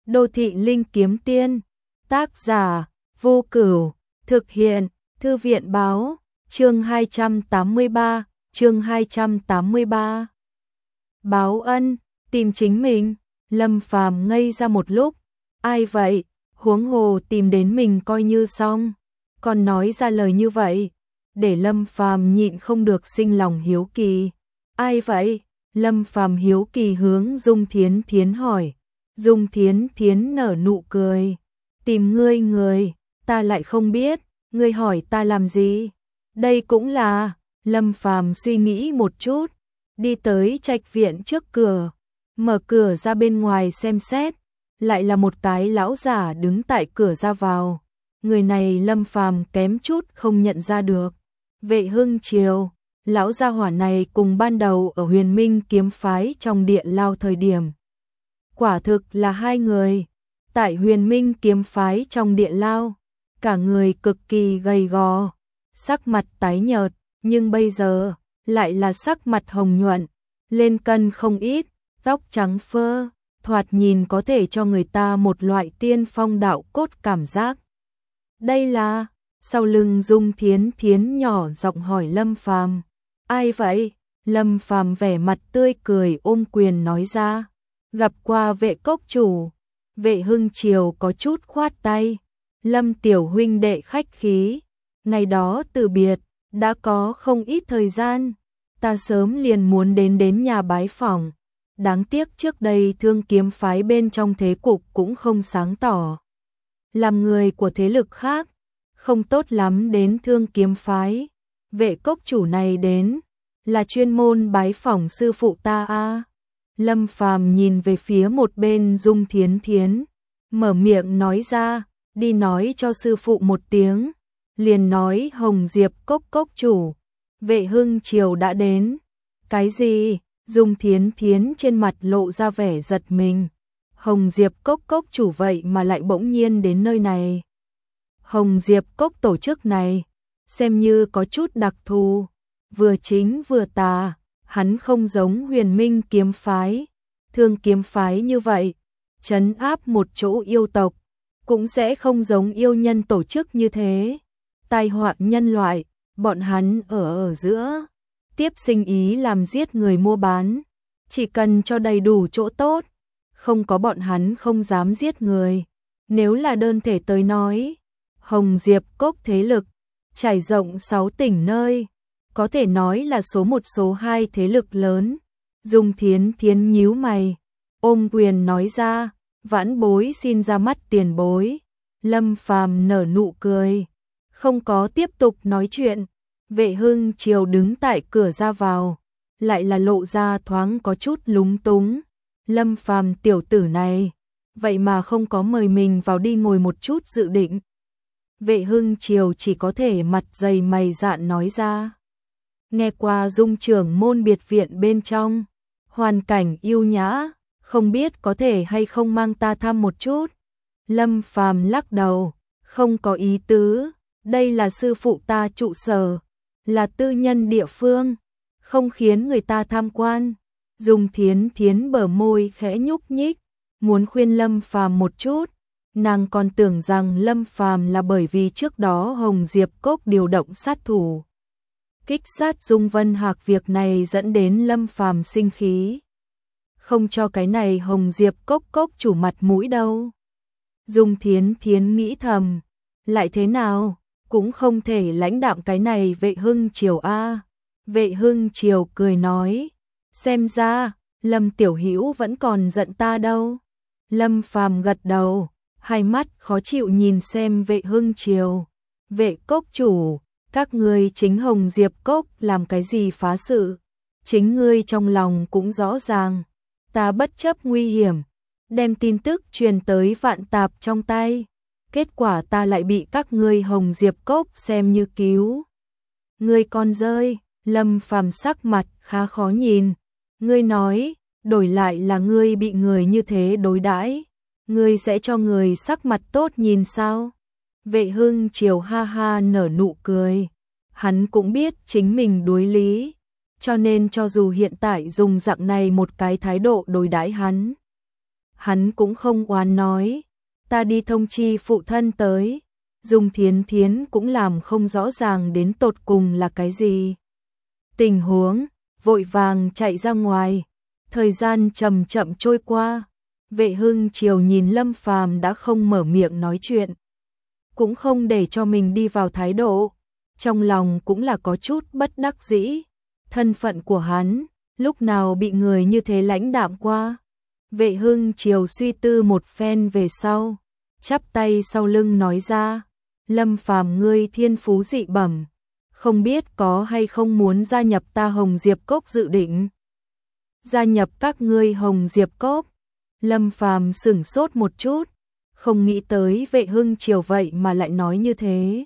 Đô thị linh kiếm tiên, tác giả, Vô Cửu, thực hiện, Thư viện báo, chương 283, Báo ân, tìm chính mình, Lâm Phàm ngây ra một lúc, ai vậy, huống hồ tìm đến mình coi như xong, còn nói ra lời như vậy, để Lâm Phàm nhịn không được sinh lòng hiếu kỳ. Ai vậy? Lâm Phàm hiếu kỳ hướng Dung Thiến Thiến hỏi. Dung Thiến Thiến nở nụ cười. Tìm ngươi người, ta lại không biết, ngươi hỏi ta làm gì? Đây cũng là, Lâm Phàm suy nghĩ một chút, đi tới trạch viện trước cửa, mở cửa ra bên ngoài xem xét, lại là một cái lão giả đứng tại cửa ra vào. Người này Lâm Phàm kém chút không nhận ra được. Vệ Hưng Triều, lão gia hỏa này cùng ban đầu ở Huyền Minh kiếm phái trong địa lao thời điểm. Quả thực là hai người. Tại Huyền Minh kiếm phái trong địa lao, cả người cực kỳ gầy gò, sắc mặt tái nhợt, nhưng bây giờ lại là sắc mặt hồng nhuận, lên cân không ít, tóc trắng phơ, thoạt nhìn có thể cho người ta một loại tiên phong đạo cốt cảm giác. Đây là, sau lưng Dung Thiến Thiến nhỏ giọng hỏi Lâm Phàm, ai vậy? Lâm Phàm vẻ mặt tươi cười ôm quyền nói ra, gặp qua Vệ cốc chủ. Vệ Hưng Triều có chút khoát tay, Lâm tiểu huynh đệ khách khí, ngày đó từ biệt, đã có không ít thời gian, ta sớm liền muốn đến nhà bái phỏng, đáng tiếc trước đây Thương kiếm phái bên trong thế cục cũng không sáng tỏ. Làm người của thế lực khác, không tốt lắm đến Thương kiếm phái, Vệ cốc chủ này đến, là chuyên môn bái phỏng sư phụ ta a. Lâm Phàm nhìn về phía một bên Dung Thiến Thiến, mở miệng nói ra, đi nói cho sư phụ một tiếng, liền nói Hồng Diệp cốc chủ, Vệ Hưng Triều đã đến. Cái gì? Dung Thiến Thiến trên mặt lộ ra vẻ giật mình. Hồng Diệp cốc chủ vậy mà lại bỗng nhiên đến nơi này. Hồng Diệp cốc tổ chức này, xem như có chút đặc thù, vừa chính vừa tà, hắn không giống Huyền Minh kiếm phái, Thương kiếm phái như vậy, trấn áp một chỗ yêu tộc, cũng sẽ không giống yêu nhân tổ chức như thế. Tai họa nhân loại, bọn hắn ở giữa, tiếp sinh ý làm giết người mua bán, chỉ cần cho đầy đủ chỗ tốt, không có bọn hắn không dám giết người. Nếu là đơn thể tới nói, Hồng Diệp cốc thế lực, trải rộng 6 tỉnh nơi, có thể nói là số 1 số 2 thế lực lớn. Dung Thiến Thiến nhíu mày, ôm quyền nói ra, vãn bối xin ra mắt tiền bối. Lâm Phàm nở nụ cười, không có tiếp tục nói chuyện. Vệ Hưng Triều đứng tại cửa ra vào, lại là lộ ra thoáng có chút lúng túng. Lâm Phàm tiểu tử này, vậy mà không có mời mình vào đi ngồi một chút dự định. Vệ Hưng Triều chỉ có thể mặt dày mày dạn nói ra. Nghe qua Dung trưởng môn biệt viện bên trong, hoàn cảnh yêu nhã, không biết có thể hay không mang ta thăm một chút. Lâm Phàm lắc đầu, không có ý tứ, đây là sư phụ ta trụ sở, là tư nhân địa phương, không khiến người ta tham quan. Dung Thiến Thiến bờ môi khẽ nhúc nhích, muốn khuyên Lâm Phàm một chút, nàng còn tưởng rằng Lâm Phàm là bởi vì trước đó Hồng Diệp cốc điều động sát thủ kích sát Dung Vân Hạc, việc này dẫn đến Lâm Phàm sinh khí, không cho cái này Hồng Diệp cốc chủ mặt mũi đâu. Dung Thiến Thiến nghĩ thầm, lại thế nào, cũng không thể lãnh đạm cái này Vệ Hưng Triều a. Vệ Hưng Triều cười nói, xem ra Lâm tiểu hữu vẫn còn giận ta đâu. Lâm Phàm gật đầu, hai mắt khó chịu nhìn xem Vệ Hưng Triều. Vệ cốc chủ, các ngươi chính Hồng Diệp cốc làm cái gì phá sự, chính ngươi trong lòng cũng rõ ràng, ta bất chấp nguy hiểm, đem tin tức truyền tới Vạn Tạp trong tay, kết quả ta lại bị các ngươi Hồng Diệp cốc xem như cứu ngươi con rơi. Lâm Phàm sắc mặt khá khó nhìn, ngươi nói, đổi lại là ngươi bị người như thế đối đãi, ngươi sẽ cho người sắc mặt tốt nhìn sao? Vệ Hưng Triều ha ha nở nụ cười, hắn cũng biết chính mình đối lý, cho nên cho dù hiện tại dùng dạng này một cái thái độ đối đãi hắn, Hắn cũng không oán nói, ta đi thông chi phụ thân tới. Dung Thiến Thiến cũng làm không rõ ràng đến tột cùng là cái gì tình huống, vội vàng chạy ra ngoài. Thời gian chậm chậm trôi qua, Vệ Hưng Triều nhìn Lâm Phàm đã không mở miệng nói chuyện, cũng không để cho mình đi vào thái độ, trong lòng cũng là có chút bất đắc dĩ. Thân phận của hắn, lúc nào bị người như thế lãnh đạm qua. Vệ Hưng Triều suy tư một phen về sau, chắp tay sau lưng nói ra, Lâm Phàm ngươi thiên phú dị bẩm, không biết có hay không muốn gia nhập ta Hồng Diệp Cốc dự định. Gia nhập các ngươi Hồng Diệp Cốc. Lâm Phàm sửng sốt một chút, không nghĩ tới Vệ Hưng Triều vậy mà lại nói như thế.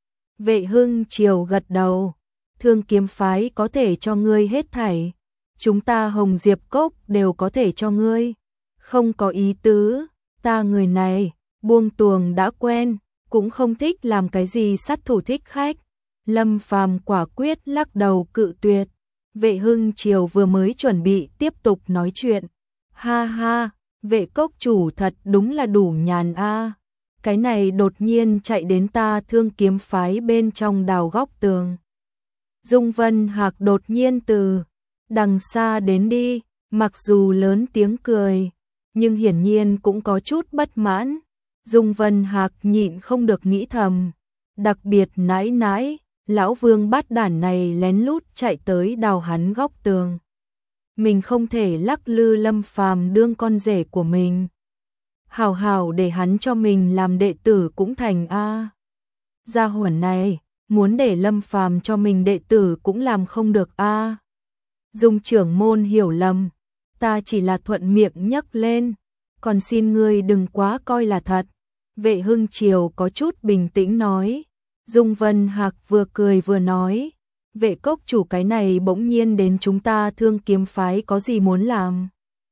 Vệ Hưng Triều gật đầu, Thương Kiếm phái có thể cho ngươi hết thảy, chúng ta Hồng Diệp Cốc đều có thể cho ngươi. Không có ý tứ, ta người này, buông tuồng đã quen, cũng không thích làm cái gì sát thủ thích khách. Lâm Phàm quả quyết lắc đầu cự tuyệt. Vệ Hưng Triều vừa mới chuẩn bị tiếp tục nói chuyện. Ha ha, Vệ Cốc chủ thật đúng là đủ nhàn a. Cái này đột nhiên chạy đến ta Thương Kiếm phái bên trong đào góc tường. Dung Vân Hạc đột nhiên từ đằng xa đến đi, mặc dù lớn tiếng cười, nhưng hiển nhiên cũng có chút bất mãn. Dung Vân Hạc nhịn không được nghĩ thầm, đặc biệt nãi nãi, lão vương bát đản này lén lút chạy tới đào hắn góc tường. Mình không thể lắc lư Lâm Phàm đương con rể của mình. Hảo hảo để hắn cho mình làm đệ tử cũng thành a. Gia hỏa này, muốn để Lâm Phàm cho mình đệ tử cũng làm không được a. Dung trưởng môn hiểu lầm, ta chỉ là thuận miệng nhắc lên, còn xin ngươi đừng quá coi là thật. Vệ Hưng Triều có chút bình tĩnh nói. Dung Vân Hạc vừa cười vừa nói, Vệ Cốc chủ cái này bỗng nhiên đến chúng ta Thương Kiếm phái có gì muốn làm.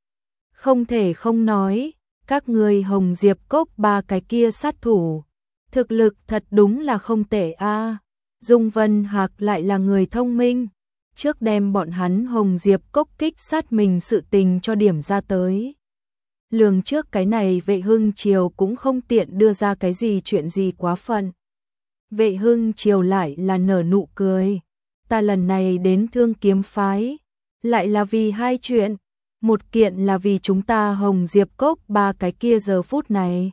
Không thể không nói, các ngươi Hồng Diệp Cốc ba cái kia sát thủ, thực lực thật đúng là không tệ a. Dung Vân Hạc lại là người thông minh, trước đem bọn hắn Hồng Diệp Cốc kích sát mình sự tình cho điểm ra tới. Lường trước cái này Vệ Hưng Triều cũng không tiện đưa ra cái gì chuyện gì quá phận. Vệ Hưng Triều lại là nở nụ cười, ta lần này đến Thương Kiếm phái, lại là vì hai chuyện, một kiện là vì chúng ta Hồng Diệp Cốc ba cái kia giờ phút này.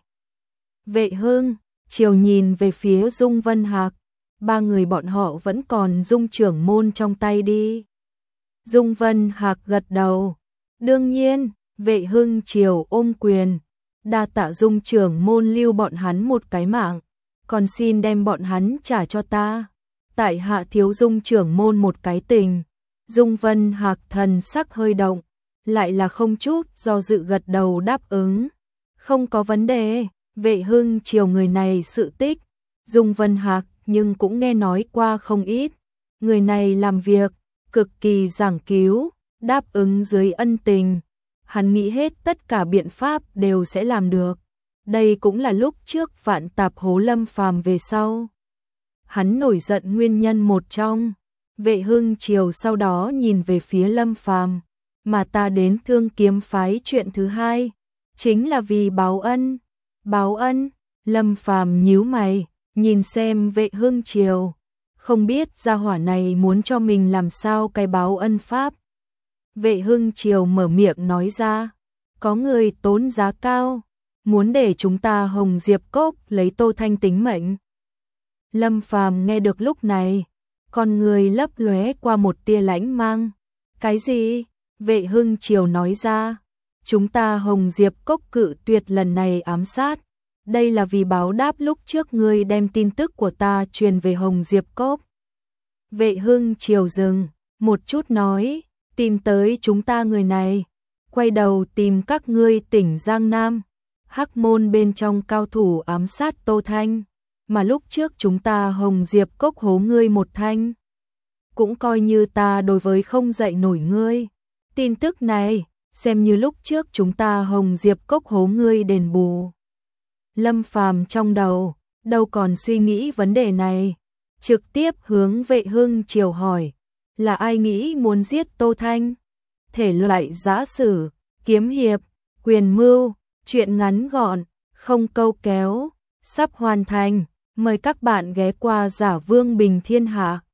Vệ Hưng Triều nhìn về phía Dung Vân Hạc, ba người bọn họ vẫn còn Dung trưởng môn trong tay đi. Dung Vân Hạc gật đầu, đương nhiên. Vệ Hưng Triều ôm quyền, đa tạ Dung trưởng môn lưu bọn hắn một cái mạng, còn xin đem bọn hắn trả cho ta. Tại hạ thiếu Dung trưởng môn một cái tình. Dung Vân Hạc thần sắc hơi động, lại là không chút do dự gật đầu đáp ứng. Không có vấn đề, Vệ Hưng Triều người này sự tích, Dung Vân Hạc nhưng cũng nghe nói qua không ít. Người này làm việc cực kỳ giảng cứu, đáp ứng dưới ân tình. Hắn nghĩ hết tất cả biện pháp đều sẽ làm được. Đây cũng là lúc trước vạn tạp hố Lâm Phàm về sau. Hắn nổi giận nguyên nhân một trong. Vệ Hưng Triều sau đó nhìn về phía Lâm Phàm, mà ta đến Thương Kiếm phái chuyện thứ hai, chính là vì báo ân. Báo ân? Lâm Phàm nhíu mày, nhìn xem Vệ Hưng Triều, không biết gia hỏa này muốn cho mình làm sao cái báo ân pháp. Vệ Hưng Triều mở miệng nói ra, có người tốn giá cao, muốn để chúng ta Hồng Diệp Cốc lấy Tô Thanh tính mệnh. Lâm Phàm nghe được lúc này, con người lấp lóe qua một tia lãnh mang. Cái gì? Vệ Hưng Triều nói ra, chúng ta Hồng Diệp Cốc cự tuyệt lần này ám sát. Đây là vì báo đáp lúc trước ngươi đem tin tức của ta truyền về Hồng Diệp Cốc. Vệ Hưng Triều dừng một chút nói, tìm tới chúng ta người này, quay đầu tìm các ngươi tỉnh Giang Nam, Hắc Môn bên trong cao thủ ám sát Tô Thanh, mà lúc trước chúng ta Hồng Diệp Cốc hố ngươi một thanh, cũng coi như ta đối với không dạy nổi ngươi. Tin tức này, xem như lúc trước chúng ta Hồng Diệp Cốc hố ngươi đền bù. Lâm Phàm trong đầu, đâu còn suy nghĩ vấn đề này, trực tiếp hướng Vệ Hưng Triều hỏi, là ai nghĩ muốn giết Tô Thanh? Thể loại giã sử, kiếm hiệp, quyền mưu, Chuyện ngắn gọn, không câu kéo, sắp hoàn thành. Mời các bạn ghé qua Giả Vương Bình Thiên Hạ.